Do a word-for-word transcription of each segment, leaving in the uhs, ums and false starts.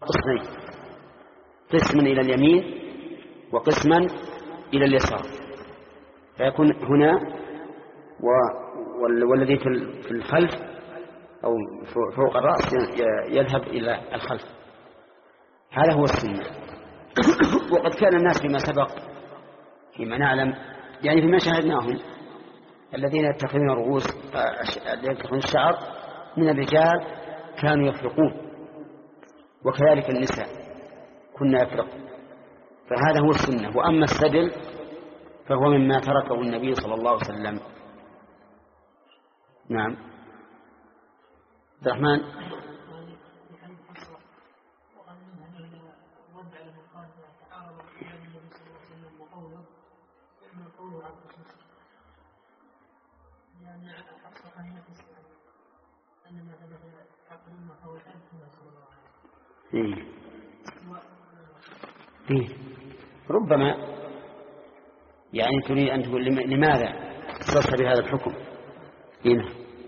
قسمين، قسما إلى اليمين وقسما إلى اليسار، فيكون هنا والذي في الخلف أو فوق الرأس يذهب إلى الخلف. هذا هو السنة. وقد كان الناس فيما سبق فيما نعلم يعني فيما شاهدناهم الذين يتخذون رؤوس يتخذون الشعر من الرجال كانوا يفرقون، وكذلك النساء كنا يفرق، فهذا هو السنة. وأما السدل فهو مما تركه النبي صلى الله عليه وسلم. نعم عبد الرحمن. إيه. إيه. ربما يعني تريد أن تقول لماذا اختصصت بهذا الحكم هنا؟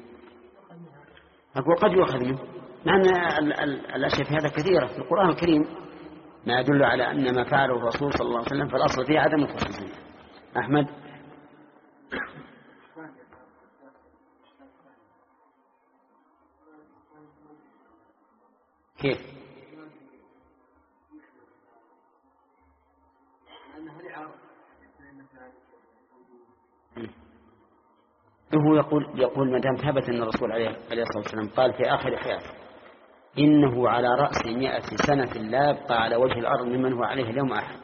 أقول قد يؤخذ منه، مع أن الأشياء في هذا كثيرة في القرآن الكريم ما يدل على أن ما فعله الرسول صلى الله عليه وسلم فالأصل فيه عدم الخصوصية. أحمد. كيف؟ هو يقول يقول ما دام ثبت أن الرسول عليه الصلاة والسلام قال في آخر حياته إنه على رأس مئة سنة لا يبقى على وجه الأرض ممن هو عليه اليوم أحد،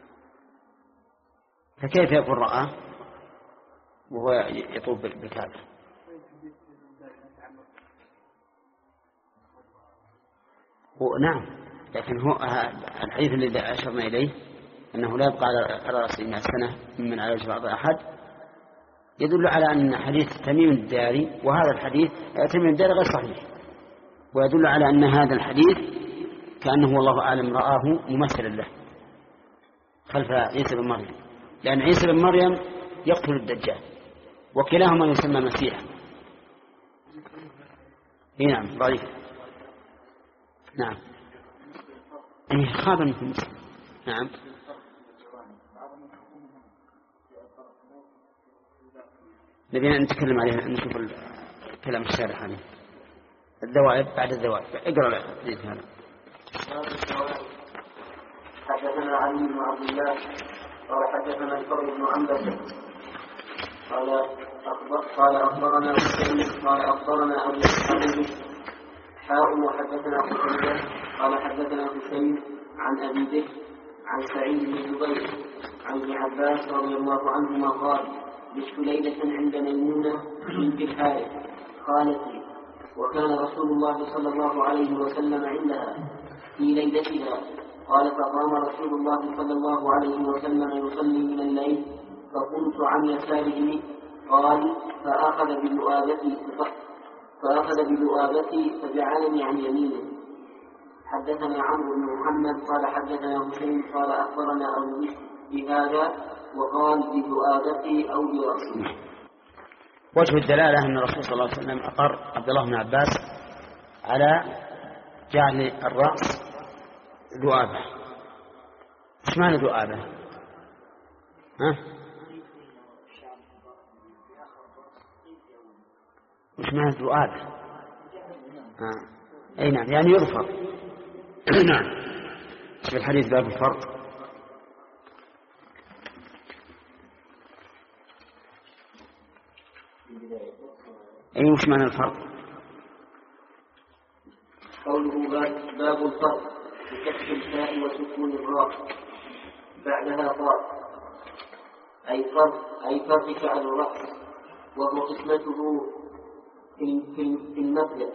فكيف يكون رأى وهو يطوف بالكعبة؟ نعم، لكن هو الحديث الذي أشرنا إليه أنه لا يبقى على رأس مئة سنة ممن على وجه الأرض أحد يدل على أن حديث تميم الداري وهذا الحديث تميم الداري غير صحيح، ويدل على أن هذا الحديث كأنه والله أعلم رآه ممثلا له خلف عيسى بن مريم، لأن عيسى بن مريم يقتل الدجال وكلاهما يسمى مسيح. نعم ضعيف. نعم إيه خاب في مسلم. نعم نبينا نتكلم عليه، نشوف الكلام الشارح عليه. الذوائب بعد الذوائب اقرأ الحديث هذا. حدثنا علي بن عبد الله قال حدثنا الفضل بن عنبس قال قال أخبرنا مسلم قال أخبرنا أبو حبيب حاء وحدثنا قتيبة قال حدثنا حسين عن أبي بكر عن سعيد بن جبير عن ابن عباس رضي الله عنهما قال بت ليلة عند ميمونة بنت الحارث قالت لي وكان رسول الله صلى الله عليه وسلم عندها في ليلتها قال فقام رسول الله صلى الله عليه وسلم يصلي من الليل فقمت عن يساره قال فأخذ بذؤابتي فأخذ بذؤابتي فجعلني عن يمينه. حدثنا عمرو بن محمد قال حدثنا هشيم قال أخبرنا أبو بكر بهذا وقال بذؤابتي أو برأسي. وجه الدلالة أن الرسول صلى الله عليه وسلم أقر عبد الله بن عباس على جعل الرأس ذؤابة. إيش معنى ذؤابة؟ ها؟ إيش معنى ذؤابة؟ آه. أي نعم يعني يظفر. نعم في الحديث باب الفرق. أي وش معنى الفرق؟ قوله باب الفرق بكسر الفاء وسكون الراء بعدها طاء أي فرق أي فرق على الرأس وهو قسمته في المفلك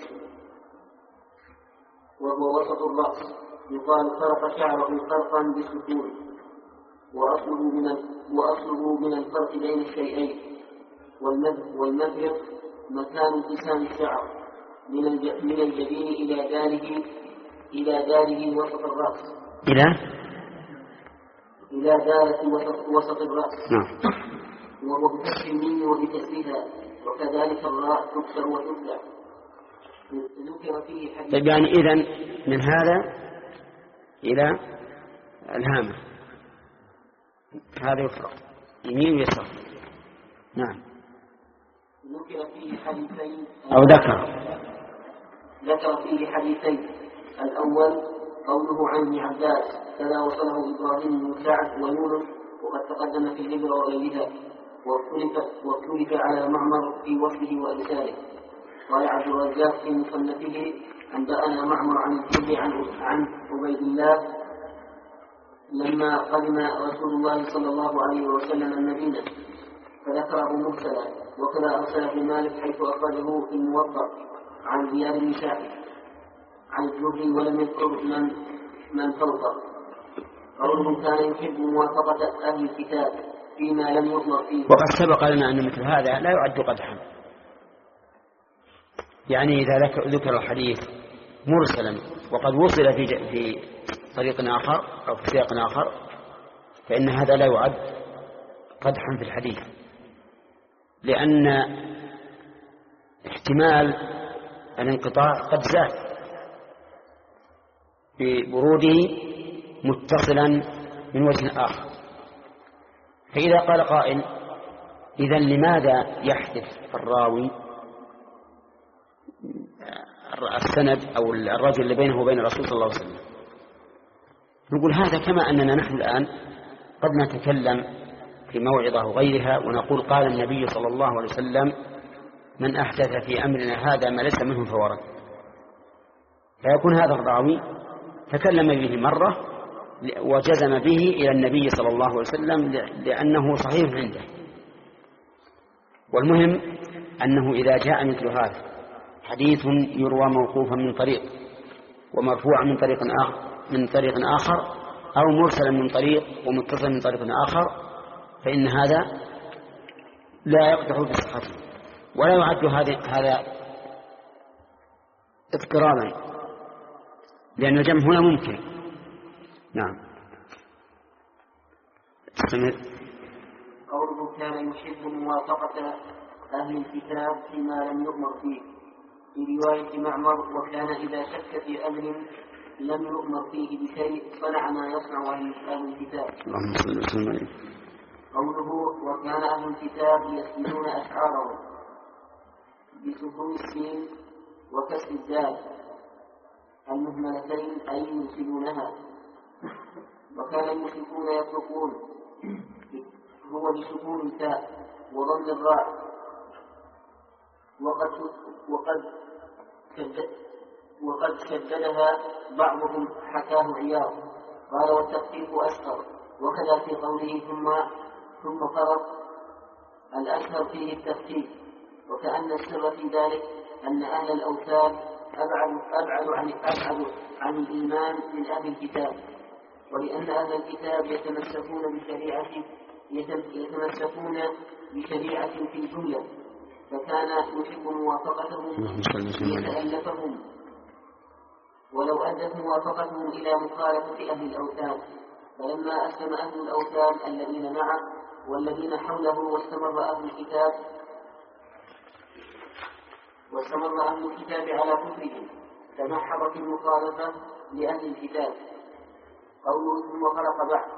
وهو وسط الرأس يقال فرق شعره فرقا بسكون وأصله من وأصله من الفرق بين الشيئين والمفلك مكان انقسام الشعر من الجبين إلى داره إلى داره وسط الرأس إلى إلى دارة وسط, وسط الرأس. نعم. وهو بكسر الميم وبكسرها وكذلك الراء تكسر وتبلع. ذكر فيه حديث. طيب يعني إذن من هذا إلى الهامة، هذا يفرق يمين ويسار. نعم. ذكر فيه حديثين أو ذكر ذكر فيه حديثين. الأول قوله عن ابن عباس كذا وصله إبراهيم بن سعد ويونس وقد تقدم في الهجرة وغيرها، واختلف على معمر في وصفه وإرساله. قال عبد الرزاق في مصنفه أنبأنا معمر عن الزهري عن عبيد الله لما قدم رسول الله صلى الله عليه وسلم المدينة فذكره مرسلا، وكذا أرسله مالك حيث أخرجه في الموطأ عن زياد بن سعد عن الزهري ولم يذكر من من فوقه. قوله كان يحب موافقة أهل الكتاب فيما لم يؤمر فيه. وقد سبق لنا أن مثل هذا لا يعد قدحا، يعني إذا ذكر الحديث مرسلا وقد وصل في في طريق آخر أو في سياق آخر فإن هذا لا يعد قدحا في الحديث، لأن احتمال الانقطاع قد زاد بوروده متصلا من وجه آخر. فإذا قال قائل إذن لماذا يحذف الراوي السند أو الرجل اللي بينه وبين الرسول صلى الله عليه وسلم؟ نقول هذا كما أننا نحن الآن قد نتكلم في موعظة وغيرها ونقول قال النبي صلى الله عليه وسلم من أحدث في أمرنا هذا ما ليس منه فهو رد، فيكون هذا الراوي تكلم به مرة وجزم به إلى النبي صلى الله عليه وسلم لأنه صحيح عنده. والمهم أنه إذا جاء مثل هذا حديث يروى موقوفا من طريق ومرفوعا من طريق آخر من طريق آخر أو مرسلا من طريق ومتصلا من طريق آخر فإن هذا لا يقدح بصحته ولا يعد هذا هذا اضطرارا، لأن الجمع هنا ممكن. نعم. استمر. قوله كان يحب موافقة أهل الكتاب فيما لم يؤمر فيه، في رواية معمر وكان إذا شك في أمر لم يؤمر فيه بشيء صنع ما يصنع أهل الكتاب. اللهم صل وسلم عليه. قوله وكان أهل الكتاب يسمعون أشعارهم بسكون السين وكسر الدال المهملتين أي يرسلونها، وكان المشركون يتركون هو بسكون التاء وضم الراء، وقد وقد شدد وقد شددها بعضهم حكاه عياض قال والتخفيف أشهر، وكذا في قوله ثم ثم فرض الأشهر فيه التخفيف، وكأن السر في ذلك أن أهل الأوثان أبعد أبعد عن أبعد عن الإيمان من أهل الكتاب، ولأن أهل الكتاب يتمسكون بشريعة يتمسكون بشريعة في الجملة، فكان يحب موافقتهم ليتألفهم ولو أدت موافقتهم إلى مخالفة أهل الأوثان. فلما أسلم أهل الأوثان الذين معه والذين حوله واستمر أهل الكتاب واستمر أهل الكتاب على كفرهم تمحضت المخالفة لأهل الكتاب. قوله ثم خلق بعد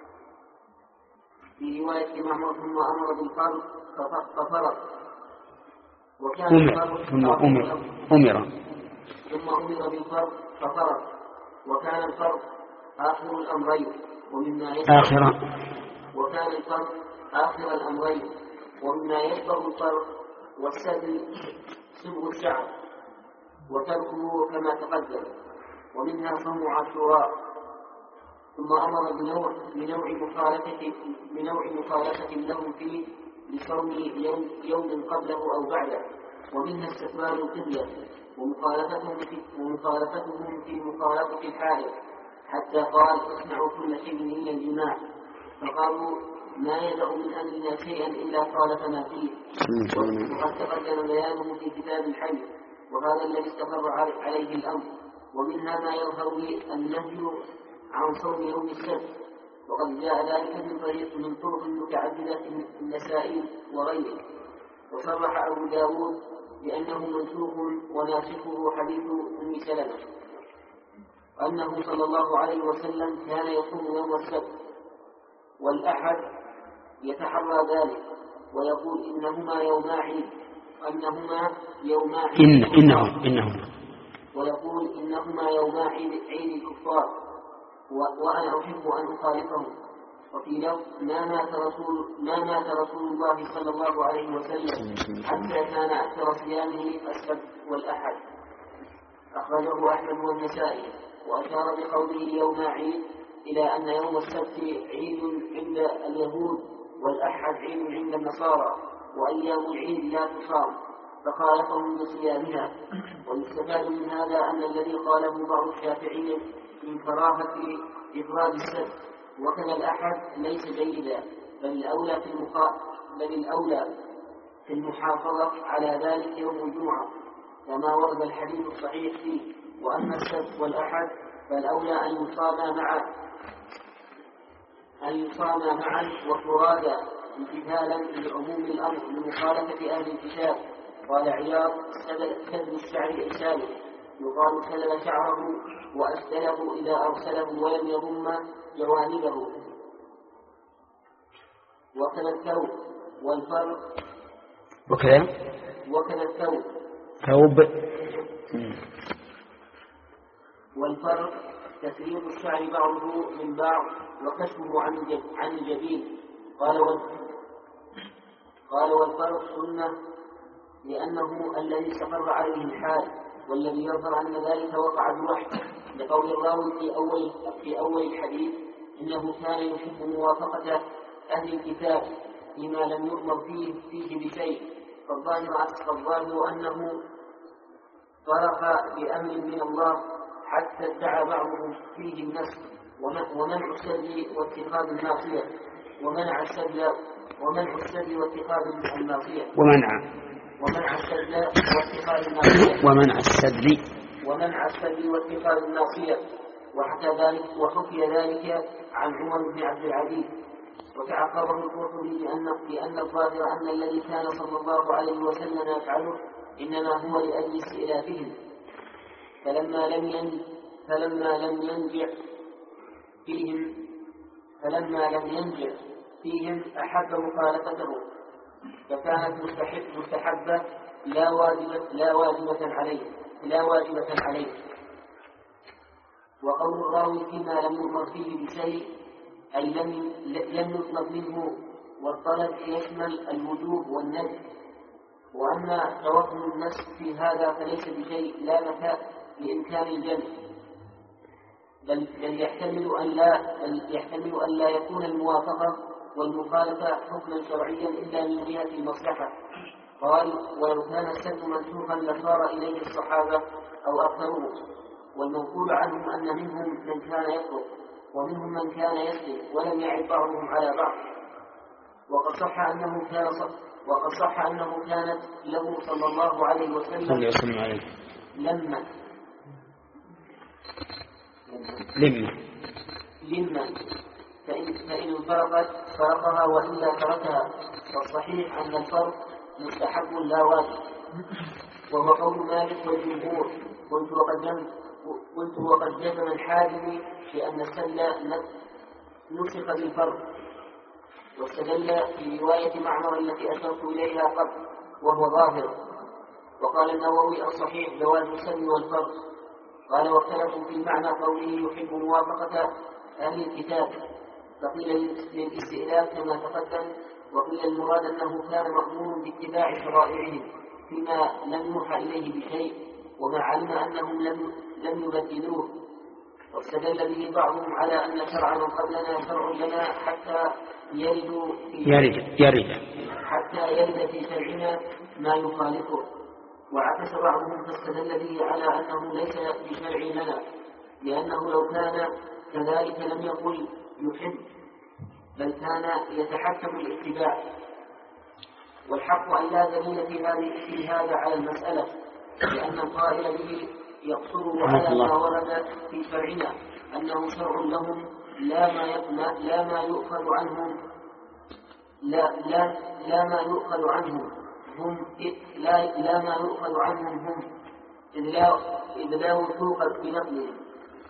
في رواية معمر ثم أمر بالفرض ففرض، وكان أمر ثم أمر أمر ثم أمر بالفرض ففرض، وكان الفرض آخر الأمرين ومما آخر وكان الفرض آخر الأمرين ومما يشبه الفرض والسد سبغ الشعر وتركه كما تقدم، ومنها صوم عاشوراء. ثم أمر بنوع بنوع مخالفة بنوع مخالفة لهم فيه لصوم يوم, يوم قبله أو بعده، ومنها استقبال القبلة ومخالفتهم في ومخالفتهم في مخالفة الحائض، حتى قال اصنعوا كل شيء إلا الجماع، فقالوا ما يدع من أمرنا شيئا إلا خالف ما فيه، وقد تقدم بيانه في كتاب الحي، وهذا الذي استقر عليه الأمر. ومنها ما يظهر به النهي عن صوم يوم السبت، وقد جاء ذلك من طريق من طرق متعددة في النسائي وغيره. وصرح أبو داود بأنه منسوخ وناسخه حديث أم سلمة. أنه صلى الله عليه وسلم كان يصوم يوم السبت والأحد يتحرى ذلك ويقول إنهما يوما عيد أنهما يوما عيد إن إنهم إنهم ويقول إنهما يوما عيد, عيد الكفار وأنا أحب أن أخالفهم. وفي لفظ ما مات رسول ما مات رسول الله صلى الله عليه وسلم حتى كان أكثر صيامه السبت والأحد. أخرجه أحمد والنسائي وأشار بقوله يوم عيد إلى أن يوم السبت عيد عند اليهود والأحد عيد عند النصارى وأيام العيد لا تصام فخالفهم بصيامها. ويستفاد من هذا أن الذي قاله بعض الشافعية من كراهة إفراد السبت وكذا الأحد ليس جيدا بل الأولى في المخا... بل الأولى في المحافظة على ذلك يوم الجمعة كما ورد الحديث الصحيح فيه. وأما السبت والأحد فالأولى أن يصام معا أن يصام معا وفرادا امتثالا لعموم الأمر لمخالفة أهل الكتاب. قال عياض سدل الشعر إساله يقال سلل شعره وأسدله إذا أرسله ولم يضم جوانبه. وكذا الثوب والفرق وكذا وكذا الثوب ثوب والفرق تسريب الشعر بعضه من بعض وكشفه عن عن الجبين. قال قال والفرق سنة لأنه الذي استقر عليه الحال والذي يظهر أن ذلك وقع بوحده لقول الراوي في أول في أول الحديث إنه كان يحب موافقة أهل الكتاب لما لم يؤمر فيه فيه بشيء. فالظاهر أنه فرق بأمر من الله حتى ادعى بعضهم فيه النسخ ومنع السبل واتخاذ المعصية ومنع السبل ومنع السبل واتخاذ المعصية ومنع ومنع السبل واتخاذ المعصية ومنع السبل ومنع السبل واتخاذ المعصية. وحكى ذلك وحكي ذلك عن عمر بن عبد العزيز. وتعقبه القرطبي بأن بأن الظاهر أن الذي كان صلى الله عليه وسلم يفعله إنما هو لأجل استئلافهم فلما لم ينجع فلما لم ينجع فيهم فلما لم ينجع فيهم أحب مخالفته فكانت مستحب مستحبة لا واجبة لا واجبة عليه لا واجبة عليه. وقول الراوي فيما لم يؤمر فيه بشيء أي لم لم يطلب منه والطلب يشمل الوجوب والندب. وأما توهم النسخ في هذا فليس بشيء لا مكان لإمكان الجمع بل, بل يحتمل أن لا بل يحتمل أن لا يكون الموافقة والمخالفة حكما شرعيا إلا من جهة المصلحة. قال ولو كان السد منسوخا لصار إليه الصحابة أو أكثرهم. والمنقول عنهم أن منهم من كان يترك ومنهم من كان يسلم ولم يعد بعضهم على بعض. وقد صح أنه كان صح وقد صح أنه كانت له صلى الله عليه وسلم لما لما لما فإن, فإن فرقت فرقها وإلا تركها. والصحيح أن الفرق مستحب لا واجب وهو قول مالك والجمهور. قلت وقد قلت وقد جزم الحاكم بأن السل نسخ بالفرق واستدل في رواية معمر التي أشرت إليها قبل وهو ظاهر. وقال النووي الصحيح جواز السل والفرق. قال واختلفوا في معنى قوله يحب موافقة أهل الكتاب فقيل للاستئلاف كما تقدم وقيل المراد أنه كان مأمور باتباع شرائعهم فيما لم يوحى إليه بشيء وما علم أنهم لم, لم يبدلوه. واستدل به بعضهم على أن شرع من قبلنا شرع لنا حتى يرد في يرد يرد حتى يرد في شرعنا ما يخالفه. وعكس بعضهم فاستدل به على أنه ليس بشرع لنا لأنه لو كان كذلك لم يقل يحب بل كان يتحكم الاتباع. والحق أن لا دليل في هذه في هذا على المسألة لأن القائل به يقصره على ما ورد في شرعنا أنه شرع لهم لا ما لا ما يؤخذ عنهم لا لا لا ما يؤخذ عنهم هم لا لا ما يؤخذ عنهم هم إذ لا إذ لا وثوق بنقلهم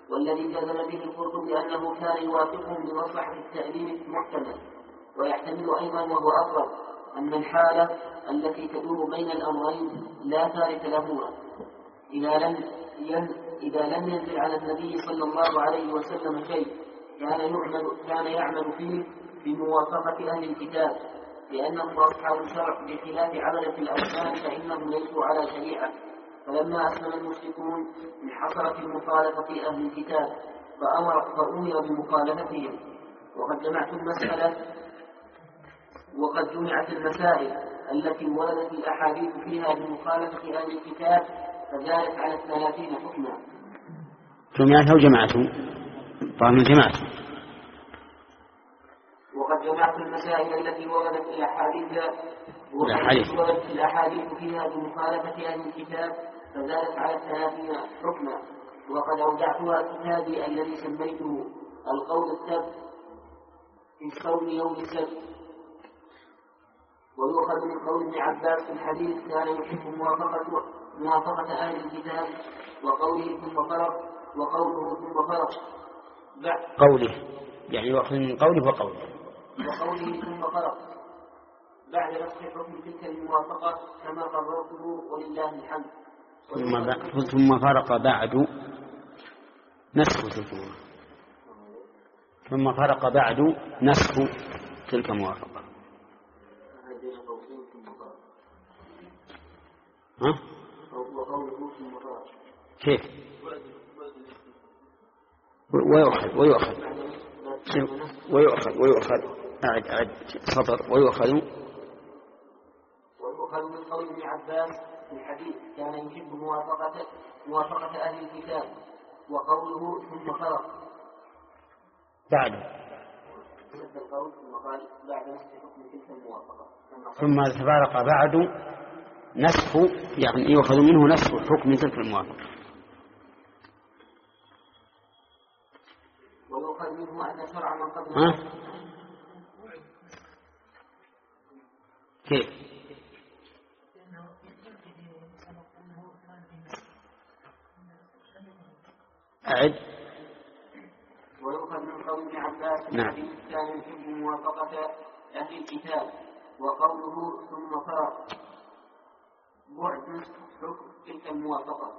والذي جزم به القرطبي أنه كان يوافقهم بمصلحة التأليف محتمل. ويحتمل أيضا وهو أقرب أن الحالة التي تدور بين الأمرين لا ثالث لهما إذا لم إذا لم ينزل على النبي صلى الله عليه وسلم شيء كان يعمل كان يعمل فيه بموافقة أهل الكتاب، لأنهم أصحاب الشرع بخلاف عملة الأوثان فإنهم ليسوا على شريعة. فلما أسلم المشركون انحصرت المخالفة أهل الكتاب فأمر فأمر بمخالفتهم. وقد جمعت المسألة وقد جمعت المسائل التي وردت الأحاديث فيها بمخالفة أهل الكتاب فزادت على الثلاثين حكما. جمعته وجمعته طبعا جمعته. وقد جمعت المسائل التي وردت الأحاديث وردت الأحاديث فيها بمخالفة أهل الكتاب فزادت على الثلاثين حكما. وقد أودعتها كتابي الذي سميته القول السبت في صوم يوم السبت. ويؤخذ من قول ابن عباس في الحديث كان يحب موافقة موافقة أهل الكتاب وقوله ثم فرق وقوله ثم فرق قوله يعني يؤخذ من قوله وقوله وقوله ثم فرق بعد نسخ حكم تلك الموافقة كما قررته ولله الحمد. ثم ثم فرق بعد نسخ تلك ثم فرق بعد نسخ تلك الموافقة. ها؟ كيف؟ ويؤخذ ويؤخذ ويؤخذ ويؤخذ أعد أعد سطر ويؤخذ ويؤخذ من قول ابن عباس في الحديث كان يحب موافقة موافقة أهل الكتاب وقوله ثم فرق بعد ثم قال بعد نسخ حكم تلك الموافقة ثم تفارق بعد نسخ يعني يؤخذ منه نسخ حكم تلك الموافقة. ويؤخذ منه أن شرع من قبل كيف؟ أعد. ويؤخذ من قول ابن عباس نعم. كان يحب موافقة أهل الكتاب وقوله ثم فرق بعد حكم تلك الموافقة.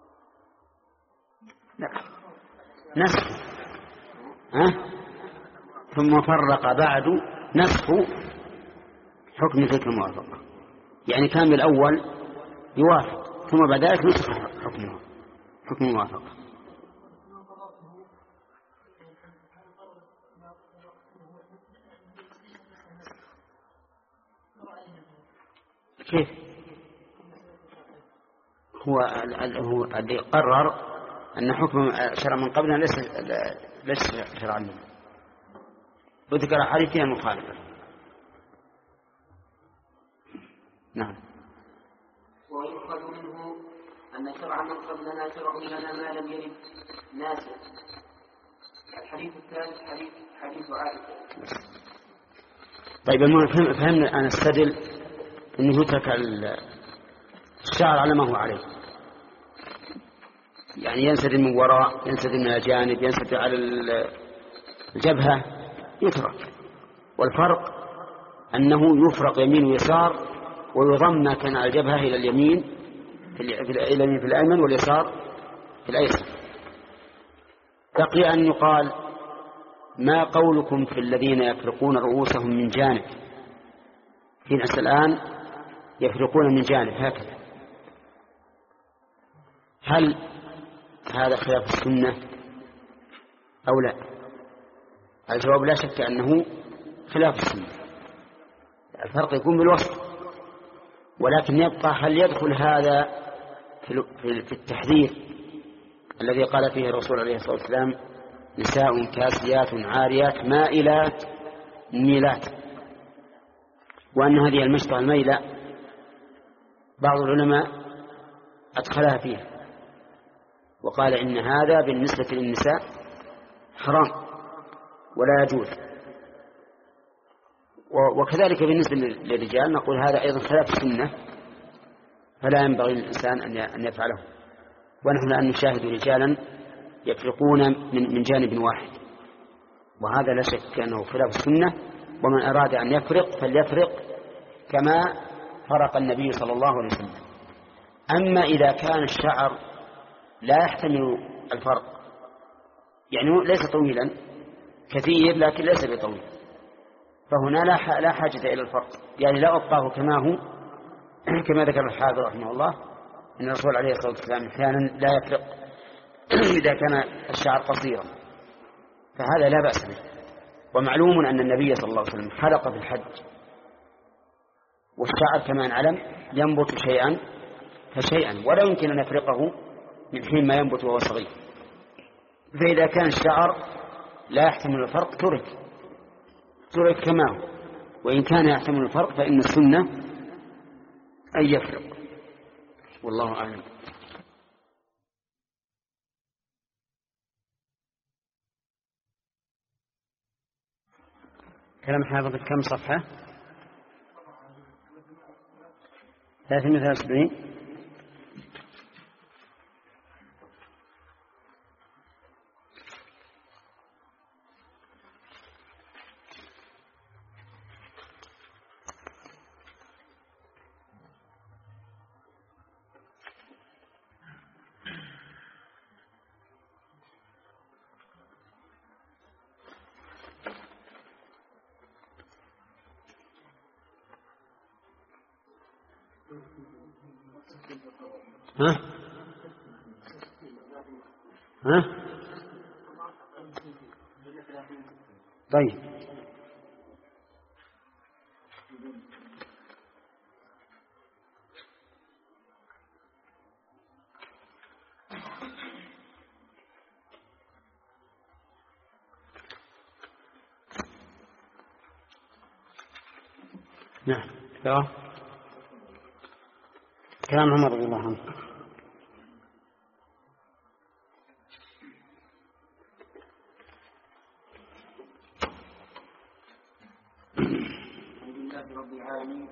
لا نسخ ها ثم فرق بعد نسخ حكم تلك الموافقة يعني كان الأول يوافق ثم بعد ذلك نسخ حكمه حكم الموافقة. كيف؟ هو هو الذي قرر أن حكم شرع من قبلنا ليس ليس شرعا منه وذكر حديث فيها مخالفة. نعم. ويؤخذ منه أن شرع من قبلنا شرع لنا ما لم يرد ناسخ. الحديث الثالث حديث حديث عائشة. طيب المهم فهمنا الآن استدل أنه يترك الشعر على ما هو عليه يعني ينسدل من وراء ينسدل من الجانب ينسدل على الجبهة يترك. والفرق أنه يفرق يمين ويسار ويضم ما كان على الجبهة إلى اليمين في اليمين في الأيمن واليسار في الأيسر. بقي أن يقال ما قولكم في الذين يفرقون رؤوسهم من جانب؟ في ناس الآن يفرقون من جانب هكذا، هل هذا خلاف السنة أو لا؟ الجواب لا شك أنه خلاف السنة. الفرق يكون بالوسط، ولكن يبقى هل يدخل هذا في التحذير الذي قال فيه الرسول عليه الصلاة والسلام نساء كاسيات عاريات مائلات ميلات، وأن هذه المشطة الميلة بعض العلماء أدخلها فيها وقال إن هذا بالنسبة للنساء حرام ولا يجوز، وكذلك بالنسبة للرجال نقول هذا أيضا خلاف السنة فلا ينبغي للإنسان أن يفعله. ونحن الآن نشاهد رجالا يفرقون من من جانب واحد، وهذا لا شك أنه خلاف السنة. ومن أراد أن يفرق فليفرق كما فرق النبي صلى الله عليه وسلم. أما إذا كان الشعر لا يحتمل الفرق، يعني ليس طويلا كثير لكن ليس بطويل، فهنا لا حاجة إلى الفرق، يعني لا أبقاه كما هو كما ذكر الحافظ رحمه الله أن الرسول عليه الصلاة والسلام أحيانا لا يفرق إذا كان الشعر قصيرا، فهذا لا بأس به. ومعلوم أن النبي صلى الله عليه وسلم حلق في الحج، والشعر كما نعلم ينبت شيئا فشيئا، ولا يمكن أن يفرقه من حين ما ينبت وهو صغير. فإذا كان الشعر لا يحتمل الفرق ترك ترك كما هو، وإن كان يحتمل الفرق فإن السنة أن يفرق، والله أعلم. كلام حافظ كم صفحة؟ ثلاثمائة وثلاثة وسبعين. ها ها طيب نعم. كلام عمر رضي الله عنه. الحمد لله رب العالمين.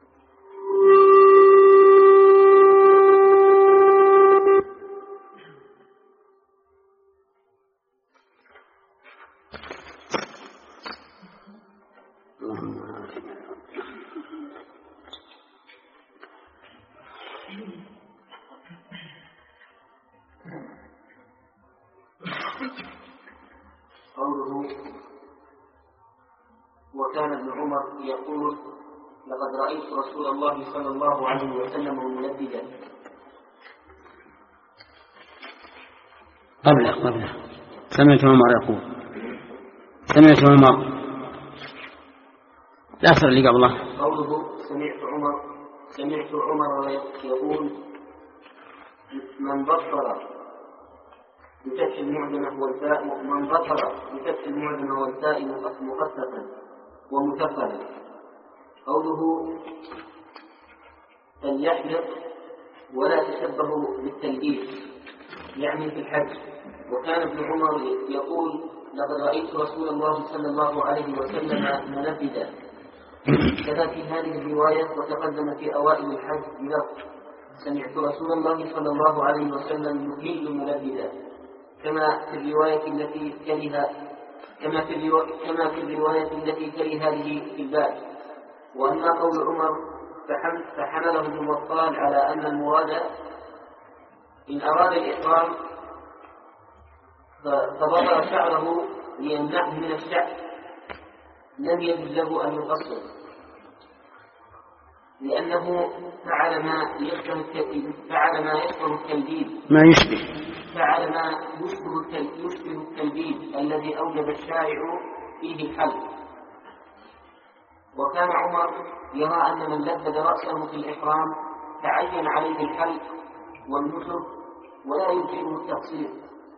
قوله وكان ابن عمر يقول لقد رأيت رسول الله صلى الله عليه وسلم ملبدا. قبله قبله سمعت عمر يقول سمعت عمر لا أثر اللي قبله. قوله سمعت عمر سمعت عمر يقول من بصر بفتح المعجمة والفاء من بصر بفتح المعجمة والفاء مخففا ومثقلا. قوله فليحلق ولا تشبهوا بالتلبيس يعني في الحج. وكان ابن عمر يقول لقد رأيت رسول الله صلى الله عليه وسلم منبدا. كذا في هذه الرواية وتقدم في أوائل الحج بلفظ سمعت رسول الله صلى الله عليه وسلم يهل منبدا، كما في الرواية التي كره كما في الرواية كما في الرواية التي كره هذه في الباب. وأما قول عمر فحمله ابن بطال على أن المراد إن أراد الإحرام فبطل شعره ليمنعه من الشعر لم يجوز له أن يقصر، لأنه فعل ما يشبه فعل ما يشبه التلبيب ما يشبه فعل ما يشبه يشبه التلبيب الذي أوجب الشارع فيه الحلق. وكان عمر يرى أن من لبد رأسه في الإحرام تعين عليه الحلق والنسك ولا يمكنه التقصير،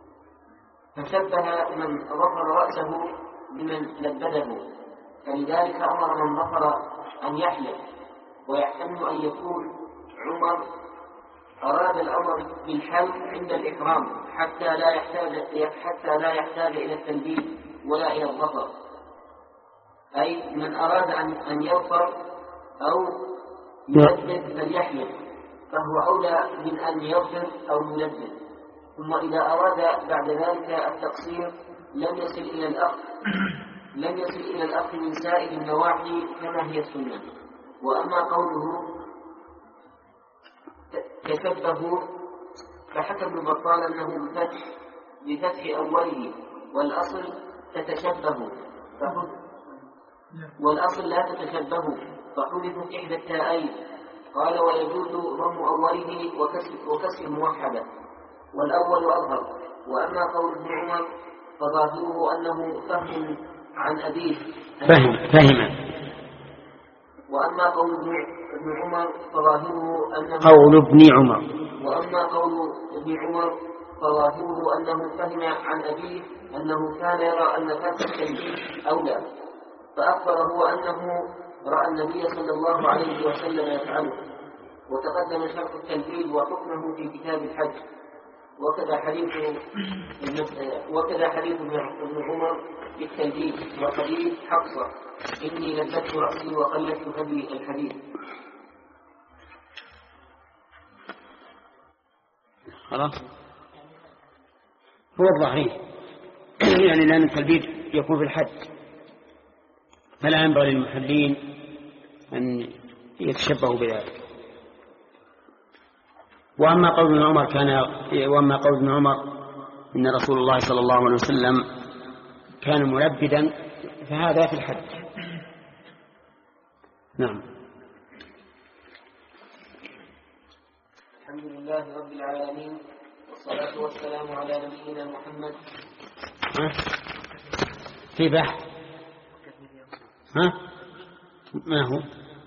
فشبه من ظفر رأسه بمن لبده، فلذلك أمر من ظفر أن يحلق. ويحتمل أن يكون عمر أراد الأمر بالحلق عند الإحرام حتى لا يحتاج حتى لا يحتاج إلى التلبيب ولا إلى الظفر، أي من أراد أن أن يظفر أو يلبد فليحلق، فهو أولى من أن يظفر أو يلبد. ثم إذا أراد بعد ذلك التقصير لم يصل إلى الأخذ لم يصل إلى الأخذ من سائر النواحي كما هي السنة. وأما قوله تشبهوا فحكى ابن بطال أنه بفتح بفتح أوله والأصل تتشبهوا والأصل لا تتشبهوا فحذفت إحدى التاءين. قال ويجوز ضم أوله وكسر, وكسر موحدة والأول أظهر. وأما قول ابن عمر فظاهره أنه فهم عن أبيه فهم فهم وأما قول ابن عمر فظاهره أنه قول ابن عمر وأما قول ابن عمر فظاهره أنه فهم عن أبيه أنه كان يرى أن فتح التنبيه أولى، فأخبره أنه رأى النبي صلى الله عليه وسلم يفعله. وتقدم شرط التنفيذ وحكمه في كتاب الحج. وكذا حديث وكذا حديث ابن عمر بالتنفيذ وحديث حفصة إني لبست رأسي وقلدت هدي الحديث. خلاص هو الظاهرين يعني لأن التلبيد يكون في الحج فلا ينبغي للمحلين أن يتشبهوا بذلك. وأما قول ابن عمر كان وأما قول ابن عمر إن رسول الله صلى الله عليه وسلم كان ملبدا فهذا في الحج. نعم. الحمد لله رب العالمين والصلاة والسلام على نبينا محمد. ها؟ في بحث ها ما هو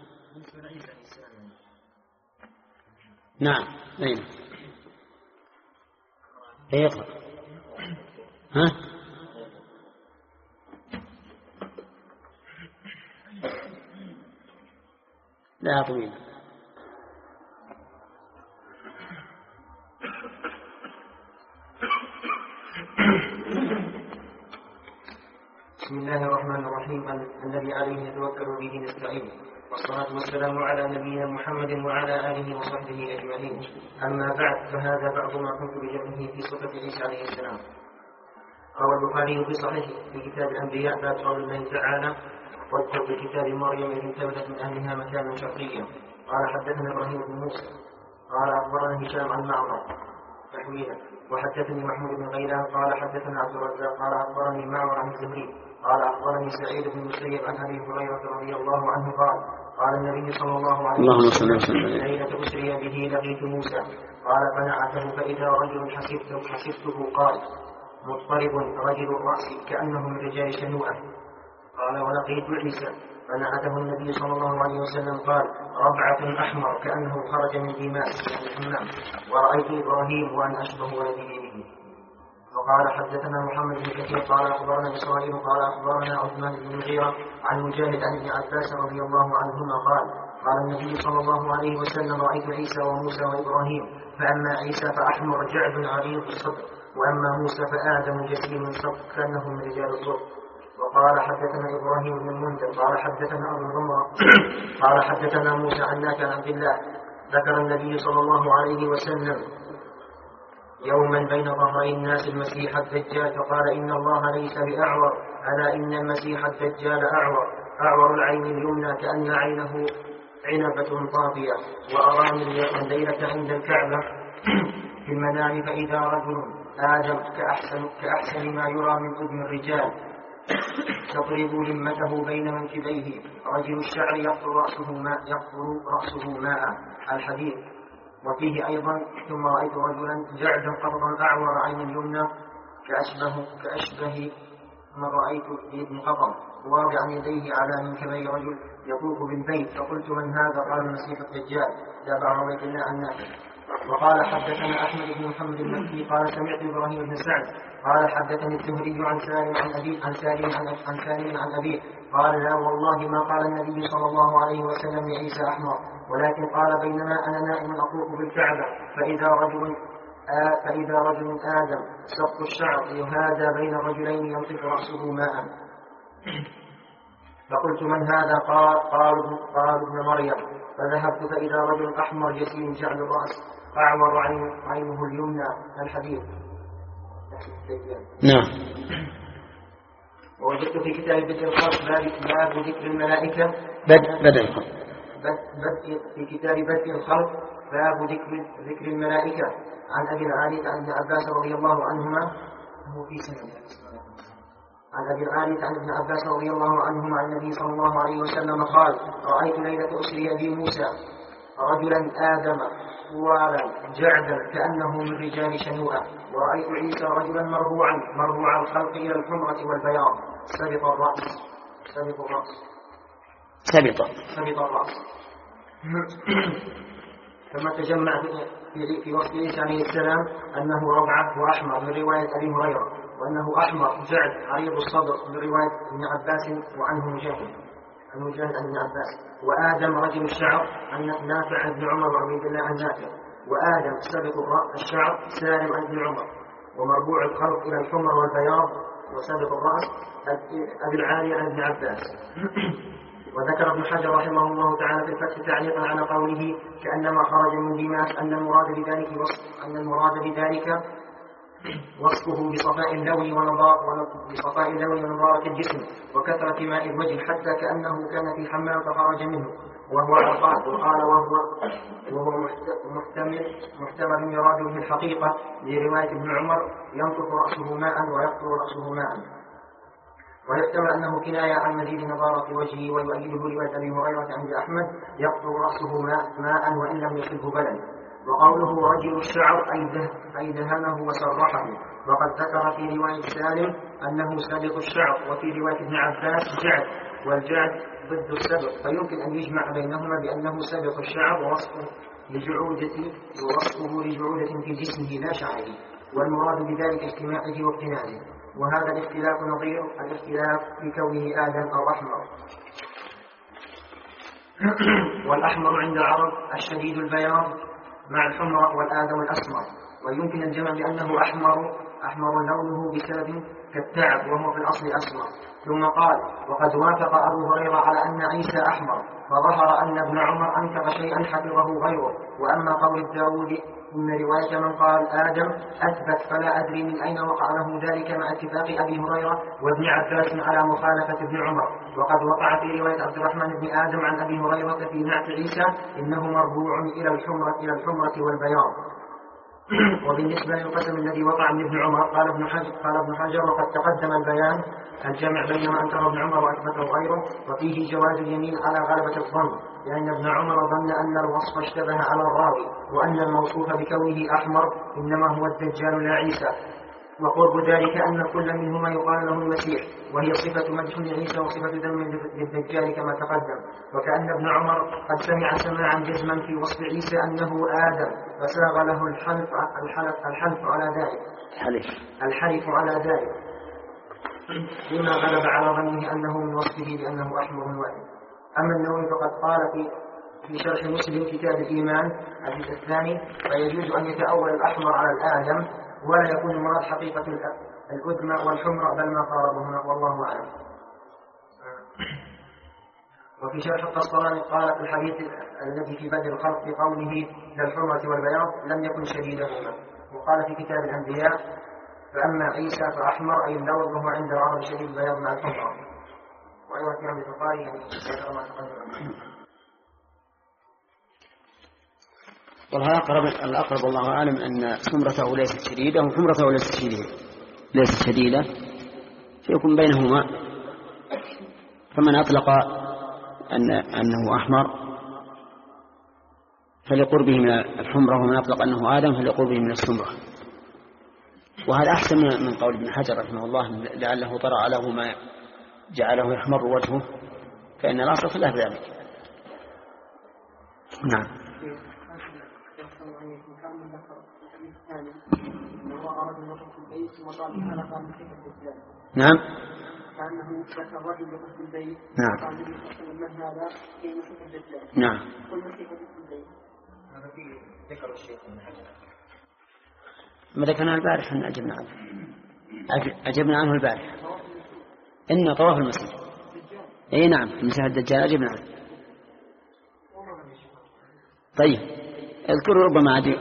نعم أين يقرأ ها لا طويل. بسم الله الرحمن الرحيم الذي عليه نتوكل به نستعين والصلاة والسلام على نبينا محمد وعلى آله وصحبه أجمعين. أما بعد فهذا بعض ما كنت بجمعه في صفة عيسى عليه السلام. روى البخاري في صحيحه في كتاب الأنبياء باب قول الله تعالى واذكر في كتاب مريم إذ انتبذت من أهلها مكانا شرقيا. قال حدثنا إبراهيم بن موسى قال أخبرنا هشام عن معمر تحويلا وحدثني محمود بن غيلان قال حدثنا عبد الرزاق قال أخبرني معمر عن الزهري قال أخبرني سعيد بن المسيب عن أبي هريرة رضي الله عنه قال قال النبي صلى الله عليه وسلم ليلة أسري به لقيت موسى قال فنعته فإذا رجل حسبته, حسبته قال مضطرب رجل الرأس كأنه من رجال شنوءة. قال ولقيت عيسى فنعته النبي صلى الله عليه وسلم قال ربعة أحمر كأنه خرج من دماء يعني الحمام. ورأيت إبراهيم وأن أشبه ولده به. وقال حدثنا محمد بن كثير قال أخبرنا إسرائيل قال أخبرنا عثمان بن مغيرة عن مجاهد عن ابن عباس رضي الله عنهما قال قال النبي صلى الله عليه وسلم رأيت عيسى وموسى وإبراهيم فأما عيسى فأحمر جعد عريض الصدر وأما موسى فآدم جسيم صدر كأنه من رجال الصدر. وقال حدثنا إبراهيم بن المنذر قال حدثنا أبو الغمرة قال حدثنا موسى عن نافع عن عبد الله ذكر النبي صلى الله عليه وسلم يوما بين ظهري الناس المسيح الدجال فقال إن الله ليس بأعور ألا إن المسيح الدجال أعور أعور العين اليمنى كأن عينه عنبة طافية. وأراني الليلة عند الكعبة في المنام فإذا رجل آدم كأحسن, كأحسن ما يرى من أذن الرجال تضرب لمته بين منكبيه رجل الشعر يقطر رأسه ماء, يقطر رأسه ماء. الحديث. وفيه أيضا ثم رأيت رجلا جعدا قبضا أعور عين اليمنى كأشبه, كأشبه ما رأيت بابن قطر واضعا يديه على منكبي رجل يطوف بالبيت فقلت من هذا؟ قال المسيح الدجال تابع بيت الله النافع. وقال حدثنا أحمد بن محمد المكي قال سمعت إبراهيم بن سعد قال حدثني الزهري عن سالم عن أبيه عن سالم عن, عن سالم عن أبيه قال لا والله ما قال النبي صلى الله عليه وسلم لعيسى أحمر ولكن قال بينما أنا نائم أطوف بالكعبة فإذا رجل آه فإذا رجل آدم سبط الشعر يهادى بين رجلين ينطق رأسه ماء. فقلت من هذا؟ قال قال قال ابن مريم. فذهبت فإذا رجل أحمر جسيم جعل الرأس أعور عينه اليمنى. الحديث. نعم. ووجدت في كتاب بدء الخلق باب ذكر الملائكة بدء بدء الخلق بدء في كتاب بدء الخلق باب ذكر ذكر الملائكة عن أبي العالي عن ابن عباس رضي الله عنهما هو في سنة عن أبي العالي عن ابن عباس رضي الله عنهما عن النبي صلى الله عليه وسلم قال رأيت ليلة أسري بي موسى رجلا آدم طوالا جعدا كأنه من رجال شنوءة ورأيت عيسى رجلا مربوعا مربوع الخلق إلى الحمرة والبياض سبط الرأس سبط الرأس سبط سبط الرأس. ثم تجمع في وصف عيسى عليه السلام أنه ربعة وأحمر من رواية أبي هريرة وأنه أحمر جعد عريض الصدر من رواية ابن عباس وعنه مجاهد عن مجاهد عن ابن عباس. وآدم رجل الشعر عن نافع عن ابن عمر وعبيد الله عن نافع. وآدم سبط الشعر سالم عن ابن عمر ومربوع الخلق إلى الحمر والبياض وسابق الرأس أبي العالي عن ابن عباس. وذكر ابن حجر رحمه الله تعالى في الفتح تعليقا على قوله كأنما خرج من دماس أن المراد بذلك وصف أن المراد بذلك وصفه بصفاء اللون بصفاء اللون ونضارة الجسم وكثرة ماء الوجه حتى كأنه كان في حمام فخرج منه وهو عرقات. وقال وهو وهو محتمل محتمل يراد به الحقيقة لرواية ابن عمر ينطق رأسه ماء ويقطر رأسه ماء. ويحتمل أنه كناية عن مزيد نضارة وجهه ويؤيده رواية أبي هريرة عند أحمد يقطر رأسه ماء, ماء وإن لم يصبه بلد. وقوله رجل الشعر أي دهنه وسرحه. وقد ذكر في رواية سالم أنه سابق الشعر وفي رواية ابن عباس جعد والجعد ضد السبق فيمكن أن يجمع بينهما بأنه سابق الشعر ووصفه لجعودة ووصفه لجعودة في جسمه لا شعره والمراد بذلك اجتماعه واقتناعه. وهذا الاختلاف نظير الاختلاف في كونه آدم أو أحمر. والأحمر عند العرب الشديد البياض مع الحمر والآدم الأسمر. ويمكن الجمع بأنه أحمر أحمر لونه بسبب كالتعب وهو في الأصل أسمر. ثم قال وقد وافق أبو هريرة على أن عيسى أحمر فظهر أن ابن عمر أنفق شيئا حفظه غيره. وأما قول الداود إن رواية من قال آدم أثبت فلا أدري من أين وقع له ذلك مع اتفاق أبي هريرة وابن عباس على مخالفة ابن عمر. وقد وقع في رواية عبد الرحمن بن آدم عن أبي هريرة في نعت عيسى إنه مربوع إلى الحمرة إلى الحمرة والبياض. وبالنسبة للقسم الذي وقع من ابن عمر قال ابن حجر قال ابن حجر وقد تقدم البيان الجمع بين ما أنكر ابن عمر وأثبته غيره وفيه جواز اليمين على غلبة الظن لأن ابن عمر ظن أن الوصف اشتبه على الراوي وأن الموصوف بكونه أحمر إنما هو الدجال لا عيسى. وقرب ذلك أن كل منهما يقال له المسيح وهي صفة مدح لعيسى وصفة ذم للدجال كما تقدم. وكأن ابن عمر قد سمع سماعا جزما في وصف عيسى أنه آدم فساغ له الحلف, الحلف, الحلف على ذلك الحلف, الحلف على ذلك لما غلب على ظنه أنه من وصفه بأنه أحمر واحد. أما النووي فقد قال في في شرح مسلم كتاب الإيمان الجزء الثاني فيجوز أن يتأول الأحمر على الآدم ولا يكون المراد حقيقة الأدمى والحمر بل ما قاربهما والله أعلم. وفي شرح القسطلاني قال في الحديث الذي في بدء الخلق بقوله للحمرة والبياض لم يكن شديدهما. وقال في كتاب الأنبياء فأما عيسى فأحمر أي اللون وهو عند العرب شديد البياض مع الحمرة. وأيضا في عمد البخاري يعني ما تقدم. والله الأقرب, الأقرب والله أعلم أن حمرته ليست شديدة وحمرته ليست شديدة ليست شديدة فيكون بينهما. فمن أطلق أن أنه أحمر فلقربه من الحمرة ومن أطلق أنه آدم فلقربه من السمرة. وهذا أحسن من قول ابن حجر رحمه الله لعله طرأ له ما جعله يحمر وجهه فإن الأصل خلاف ذلك. نعم. نعم. كأنه ذكر رجل بقصد البيت. نعم. قال النبي صلى الله عليه وسلم من هذا؟ في مسيح الدجال. نعم. قل مسيح الدجال. هذا في ذكر الشيخ ابن حجر. ما ذكرنا البارح أن أجبنا عنه. أجبنا عنه البارح. إن طواف المسجد. اي نعم المسيح الدجال أجبنا عنه. طيب اذكروا ربما عدي.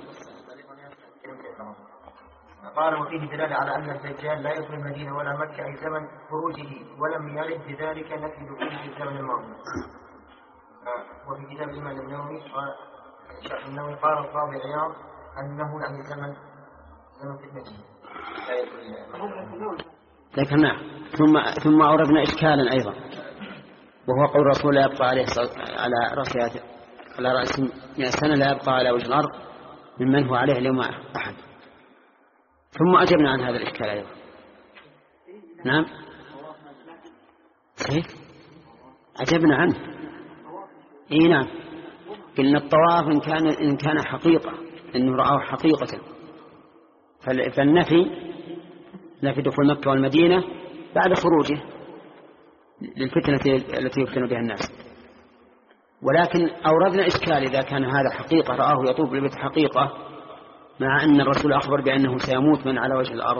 قال وفيه دلالة على أن الدجال لا يدخل المدينة ولا مكة أي زمن خروجه، ولم يرد بذلك نفي دخوله في الزمن الماضي. وفي كتاب الإمام النووي قال الشيخ النووي قال القاضي عياض أنه يعني زمن زمن فتنته. ذكرنا ثم ثم أوردنا إشكالا أيضا، وهو قول الرسول لا يبقى عليه على رأس على رأس مئة سنة لا يبقى على وجه الأرض ممن هو عليه اليوم أحد. ثم أجبنا عن هذا الإشكال أيضا. نعم صحيح أجبنا عنه. إيه نعم قلنا الطواف إن كان إن كان حقيقة إنه رآه حقيقة، فالنفي نفي دخول مكة والمدينة بعد خروجه للفتنة التي يفتن بها الناس. ولكن أوردنا إشكال إذا كان هذا حقيقة رآه يطوف بالبيت حقيقة، مع أن الرسول أخبر بأنه سيموت من على وجه الأرض،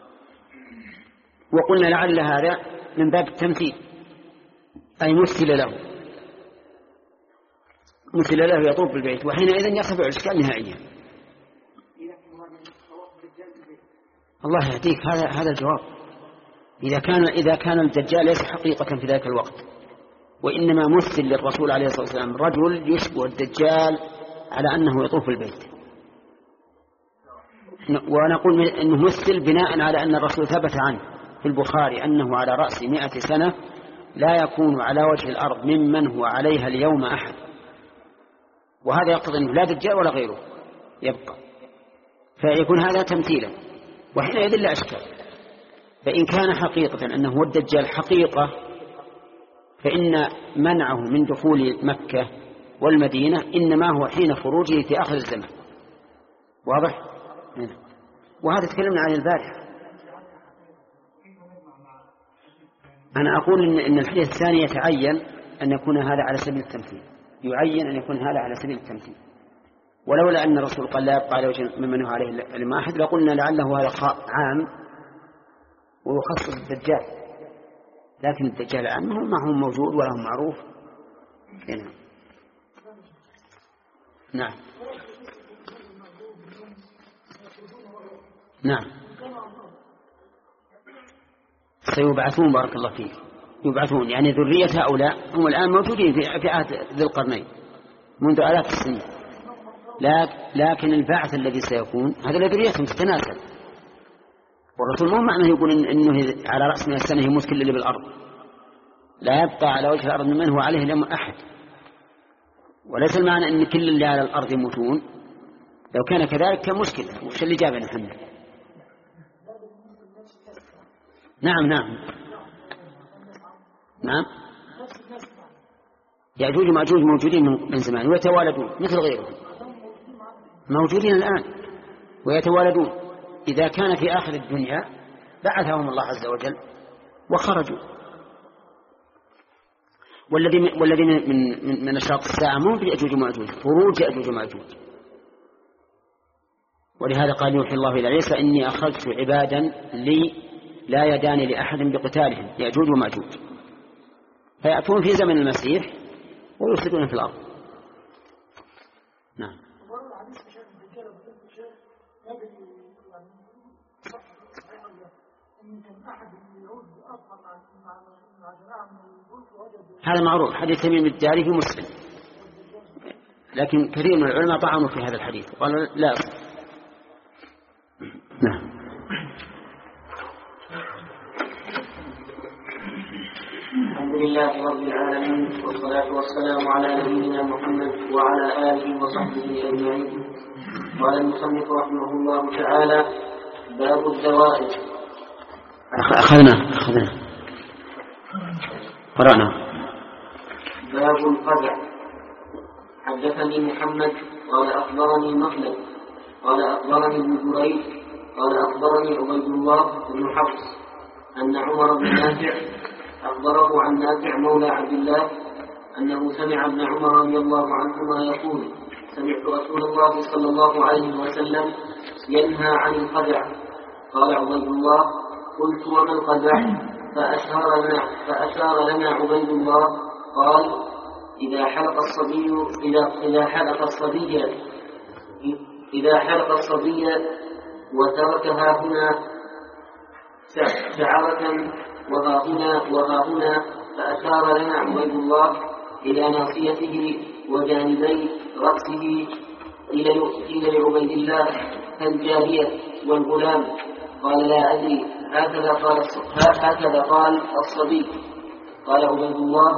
وقلنا لعل هذا من باب التمثيل أي مثل له مثل له يطوف بالبيت، وحينئذ يرتفع الإشكال نهائيا. الله يهديك هذا هذا الجواب. إذا كان إذا كان الدجال ليس حقيقة في ذلك الوقت، وإنما مثل للرسول عليه الصلاة والسلام رجل يشبه الدجال على أنه يطوف البيت، ونقول إنه مثل بناء على أن الرسول ثبت عنه في البخاري أنه على رأس مئة سنة لا يكون على وجه الأرض ممن هو عليها اليوم أحد، وهذا يقتضي أنه لا دجال ولا غيره يبقى، فيكون هذا تمثيلا، وحينئذ لا أشكال. فإن كان حقيقة أنه هو الدجال حقيقة، فإن منعه من دخول مكة والمدينة إنما هو حين خروجه في آخر الزمان. واضح؟ وهذا تكلمنا عن البارحة. أنا أقول إن, إن الحديث الثاني يتعين أن يكون هذا على سبيل التمثيل، يعين أن يكون هذا على سبيل التمثيل، ولولا أن الرسول قال لا يبقى على وجه ممن هو عليه اليوم أحد لقلنا لعله هذا عام ويخصص الدجال، لكن الدجال عام ما هو موجود ولا هو معروف هنا. نعم نعم سيبعثون بارك الله فيك، يبعثون يعني ذرية هؤلاء هم الآن موجودين في عهد ذي القرنين منذ آلاف السنين، لكن البعث الذي سيكون هذا لذريتهم تتناسل، والرسول مو معنى يقول إنه على رأس من السنة يموت كل اللي بالأرض، لا يبقى على وجه الأرض من هو عليه اليوم أحد، وليس المعنى أن كل اللي على الأرض يموتون، لو كان كذلك كان مشكلة، وش اللي جابنا حنا؟ نعم نعم نعم يأجوج ومأجوج موجودين من زمان ويتوالدون مثل غيرهم، موجودين الآن ويتوالدون. إذا كان في آخر الدنيا بعثهم الله عز وجل وخرجوا. والذي والذي من من, من أشراط الساعة مو بيأجوج ومأجوج، خروج يأجوج ومأجوج. ولهذا قال يوحي الله إلى عيسى إني أخرجت عبادا لي لا يدان لأحد بقتالهم يأجوج ومأجوج، فيأتون في زمن المسيح ويفسدون في الأرض. نعم هذا معروف، حديث تميم الداري في مسلم، لكن كثير من العلماء طعنوا في هذا الحديث قالوا لا. نعم الحمد لله رب العالمين، والصلاة والسلام على نبينا محمد وعلى آله وصحبه أجمعين. قال المصنف رحمه الله تعالى: باب الزوائد. أخذنا أخذنا قرأنا. باب القدع. حدثني محمد قال أخبرني مخلد قال أخبرني ابن جريج قال أخبرني عبيد الله بن حفص أن عمر بن نافع أخبره عن نافع مولى عبد الله أنه سمع ابن عمر رضي الله عنهما يقول: سمعت رسول الله صلى الله عليه وسلم ينهى عن القدع. قال عبيد الله: قلت وما القدع؟ فأشار لنا, فأشار لنا عبيد الله قال إذا حلق الصبي إذا, إذا حلق الصبي إذا حلق الصبي وتركها هنا شعرة وها هنا وها هنا فأشار لنا عبيد الله إلى ناصيته وجانبي رأسه قيل لعبيد الله كالجارية والغلام قال لا أدري هكذا قال هكذا قال الصبي. قال عبيد الله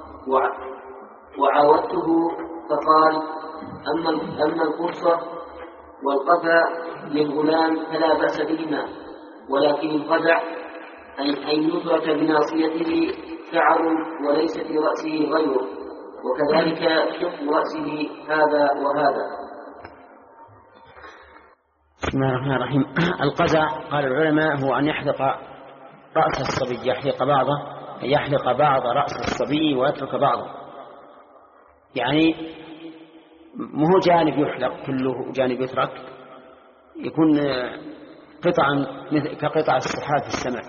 وعاودته فقال أما أما القصة والقفا للغلام فلا بأس بهما ولكن القزع أن يترك بناصيته شعر وليس في رأسه غيره وكذلك شق رأسه هذا وهذا. بسم الله الرحمن الرحيم. القزع قال العلماء هو أن يحلق رأس الصبي يحلق بعضه يحلق بعض رأس الصبي ويترك بعضه، يعني مو جانب يحلق كله جانب يترك، يكون قطعا مثل كقطع السحاب في السماء،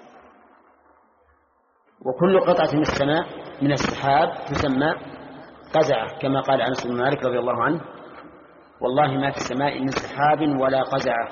وكل قطعة من السماء من السحاب تسمى قزعة كما قال أنس بن مالك رضي الله عنه والله ما في السماء من سحاب ولا قزعة.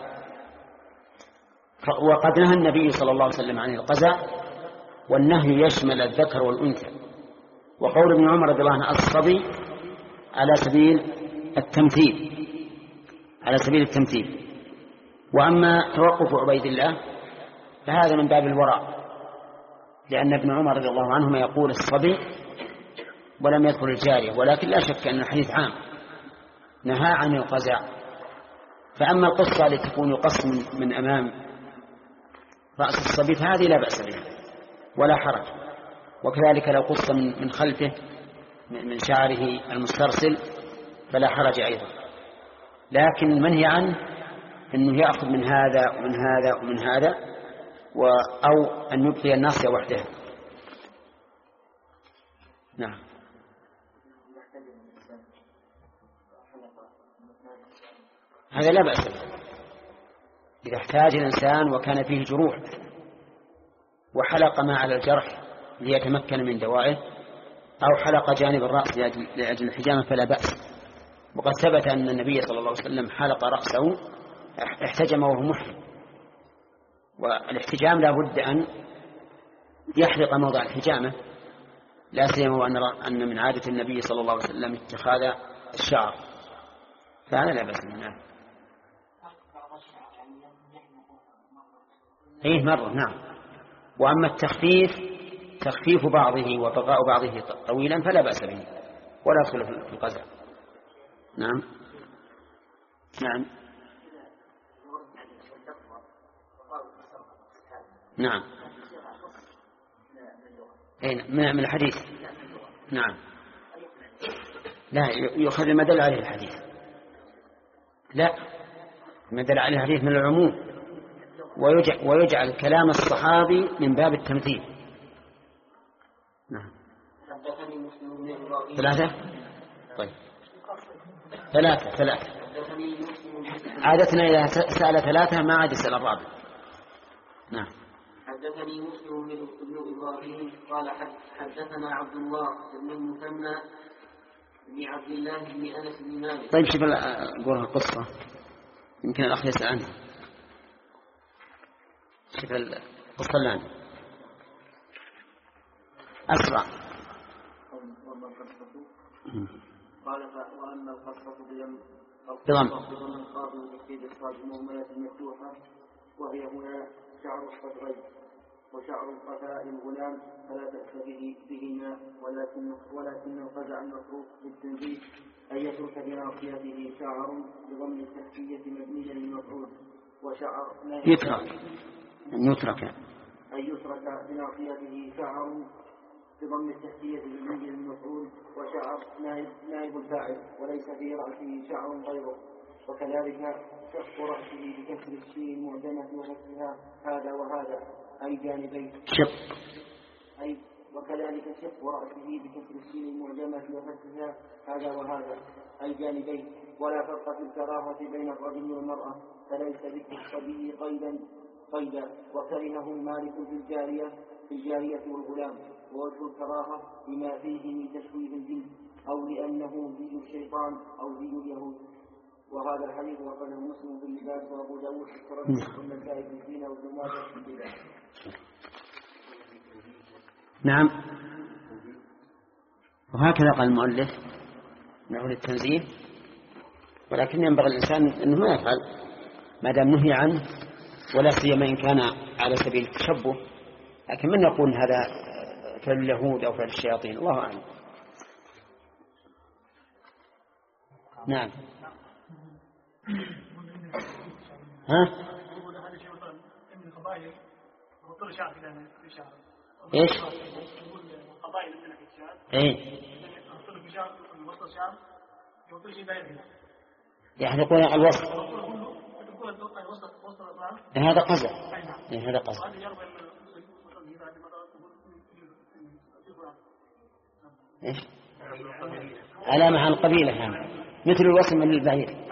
وقد نهى النبي صلى الله عليه وسلم عن القزع، والنهي يشمل الذكر والأنثى. وقول ابن عمر رضي الله عنه الصبي على سبيل التمثيل على سبيل التمثيل. وأما توقف عبيد الله فهذا من باب الورع، لأن ابن عمر رضي الله عنهما يقول الصبي ولم يذكر الجارية، ولكن لا شك أن الحديث عام نهى عن القزع. فأما القصة التي تكون يقص من, من أمام رأس الصبي فهذه لا بأس بها ولا حرج، وكذلك لو قص من, من خلفه من شعره المسترسل فلا حرج أيضا. لكن المنهي عنه أنه يأخذ من هذا ومن هذا ومن هذا أو أن يبقي الناصية وحدها. نعم. هذا لا بأس به إذا احتاج الإنسان وكان فيه جروح وحلق ما على الجرح ليتمكن من دوائه، أو حلق جانب الرأس لأجل الحجامة فلا بأس. وقد ثبت أن النبي صلى الله عليه وسلم حلق رأسه احتجم وهو محرم، والاحتجام لا بد أن يحلق موضع الحجامة، لا سيما وأن أن من عادة النبي صلى الله عليه وسلم اتخاذ الشعر، فهذا لا بأس منه. إيه مرة نعم. وأما التخفيف تخفيف بعضه وبقاء بعضه طويلا فلا بأس به ولا يدخل في القزع. نعم نعم نعم من الحديث. نعم لا يؤخذ ما دل عليه الحديث، لا ما دل عليه الحديث من العموم، ويجعل, ويجعل كلام الصحابي من باب التمثيل. نعم. ثلاثة طيب ثلاثة ثلاثة عادتنا إذا سأل ثلاثة ما عاد يسأل الرابع. نعم. حدثني مسلم بن إبراهيم قال حدثنا عبد الله بن المثنى بن عبد الله بن أنس بن مالك. طيب شوف قولها القصة يمكن الأخ يسأل عنها. شوف القصة الآن أسرع. قال وأما القصة بضم القاضي وتكتيب الصاد المهملة المفتوحة وهي هنا شعر الصدرين وشعر القفاء الغلام فلا بأس به بهما، ولكن ولكن القزع المفروض بالتنزيل أن يترك بناصيته شعر بضم التحتية مبنيا للمفعول وشعر يترك أن يترك أن يترك بناصيته شعر بضم التحتية مبنيا للمفعول وشعر نائب, نائب الفاعل وليس في رأسه شعر غيره، وكذلك شق رأسه بكسر الشين المعجمة وفتحها هذا وهذا أي جانبين شق أي وكذلك شق رأسه بكسر الشين المعجمة وفتحها هذا وهذا أي جانبين، ولا فرق في الكراهة بين الرجل والمرأة، فليس ذكر الصبي قيدا قيدا وكرهه مالك في الجارية في الجارية والغلام، ووجه الكراهة بما فيه من تشويه الجن أو لأنه زي الشيطان أو زي اليهود. وهذا الحديث وقاله مسلم في اللباس وأبو داود في التردد والنسائي في الزينة وابن ماجه في البدع. نعم. وهكذا قال المؤلف نحو التنزيه، ولكن ينبغي الإنسان أنه ما يفعل ما دام نهي عنه، ولا سيما إن كان على سبيل التشبه. لكن من يقول هذا فعل اليهود أو فعل الشياطين؟ الله أعلم. نعم. ها؟ ايش؟ ايه يحلقون الوسط. هذا قصد. هذا قصد. ايش؟ علامة عن القبيلة، مثل الوصم للبعير.